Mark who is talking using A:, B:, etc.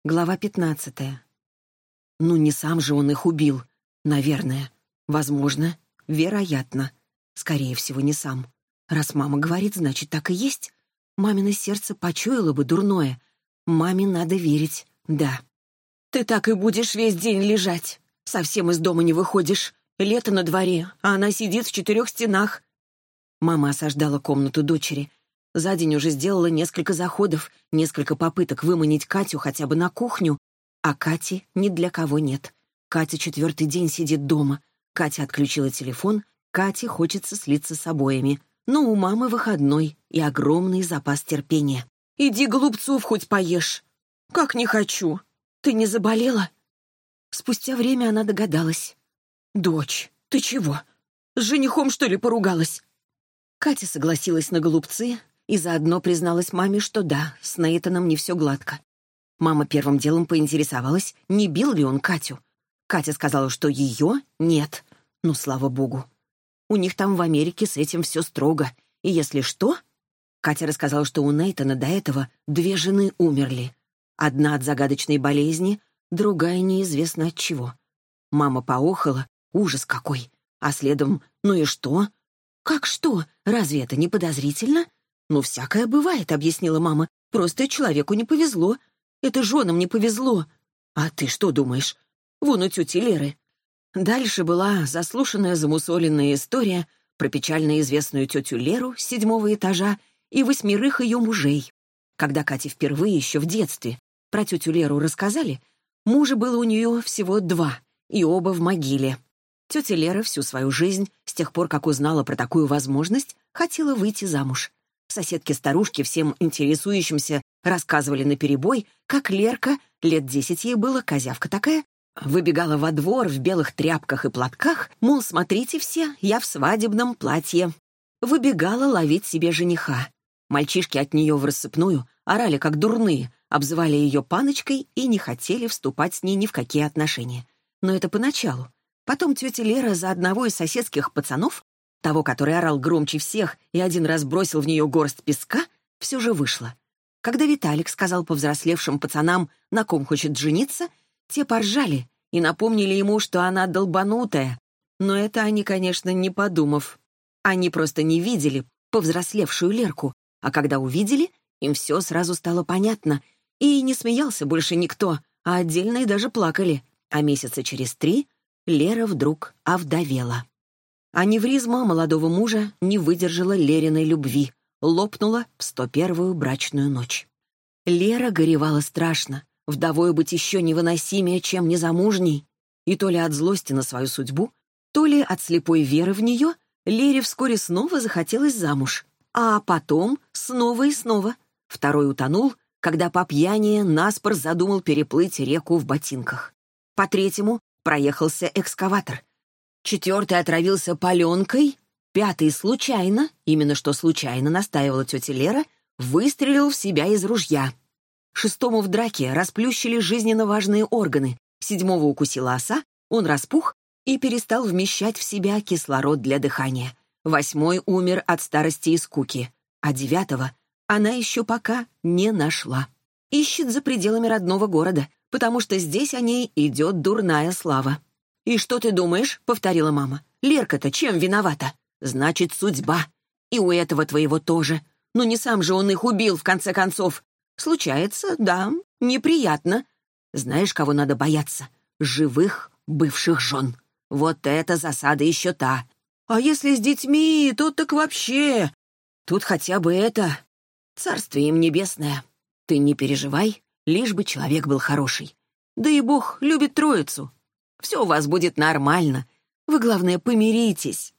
A: Глава 15. Ну, не сам же он их убил. Наверное. Возможно. Вероятно. Скорее всего, не сам. Раз мама говорит, значит, так и есть. Мамино сердце почуяло бы дурное. Маме надо верить. Да. «Ты так и будешь весь день лежать. Совсем из дома не выходишь. Лето на дворе, а она сидит в 4 стенах». Мама осаждала комнату дочери. За день уже сделала несколько заходов, несколько попыток выманить Катю хотя бы на кухню. А Кати ни для кого нет. Катя 4-й день сидит дома. Катя отключила телефон. Кате хочется слиться с обоими. Но у мамы выходной и огромный запас терпения. «Иди голубцов хоть поешь». «Как не хочу. Ты не заболела?» Спустя время она догадалась. «Дочь, ты чего? С женихом, что ли, поругалась?» Катя согласилась на голубцы и заодно призналась маме, что да, с Нейтаном не все гладко. Мама первым делом поинтересовалась, не бил ли он Катю. Катя сказала, что ее нет. Ну, слава богу. У них там в Америке с этим все строго. И если что... Катя рассказала, что у Нейтана до этого 2 жены умерли. Одна от загадочной болезни, другая неизвестно от чего. Мама поохала, ужас какой. А следом, ну и что? «Как что? Разве это не подозрительно?» «Ну, всякое бывает», — объяснила мама. «Просто человеку не повезло. Это женам не повезло. А ты что думаешь? Вон у тети Леры». Дальше была заслушанная замусоленная история про печально известную тетю Леру с 7-го этажа и 8 ее мужей. Когда Кате впервые еще в детстве про тетю Леру рассказали, мужа было у нее всего 2, и оба в могиле. Тетя Лера всю свою жизнь, с тех пор, как узнала про такую возможность, хотела выйти замуж. Соседки-старушки, всем интересующимся, рассказывали наперебой, как Лерка, лет 10 ей было, козявка такая, выбегала во двор в белых тряпках и платках, мол, смотрите все, я в свадебном платье. Выбегала ловить себе жениха. Мальчишки от нее в рассыпную орали как дурные, обзывали ее паночкой и не хотели вступать с ней ни в какие отношения. Но это поначалу. Потом тетя Лера за одного из соседских пацанов, того, который орал громче всех и один раз бросил в нее горсть песка, все же вышла. Когда Виталик сказал повзрослевшим пацанам, на ком хочет жениться, те поржали и напомнили ему, что она долбанутая. Но это они, конечно, не подумав. Они просто не видели повзрослевшую Лерку, а когда увидели, им все сразу стало понятно. И не смеялся больше никто, а отдельные даже плакали. А месяца через 3 Лера вдруг овдовела. Аневризма молодого мужа не выдержала Лериной любви, лопнула в 101-ю брачную ночь. Лера горевала страшно, вдовой быть еще невыносимее, чем незамужней. И то ли от злости на свою судьбу, то ли от слепой веры в нее, Лере вскоре снова захотелось замуж. А потом снова и снова. Второй утонул, когда по пьяни наспор задумал переплыть реку в ботинках. По третьему проехался экскаватор. 4-й отравился паленкой. 5-й случайно, именно что случайно настаивала тетя Лера, выстрелил в себя из ружья. 6-му в драке расплющили жизненно важные органы. 7-го укусила оса, он распух и перестал вмещать в себя кислород для дыхания. 8-й умер от старости и скуки. А 9-го она еще пока не нашла. Ищет за пределами родного города, потому что здесь о ней идет дурная слава. «И что ты думаешь?» — повторила мама. «Лерка-то чем виновата? Значит, судьба. И у этого твоего тоже. Ну не сам же он их убил, в конце концов. Случается, да, неприятно. Знаешь, кого надо бояться? Живых бывших жен. Вот это засада еще та. А если с детьми, то так вообще. Тут хотя бы это. Царствие им небесное. Ты не переживай, лишь бы человек был хороший. Да и Бог любит троицу. Все у вас будет нормально. Вы, главное, помиритесь.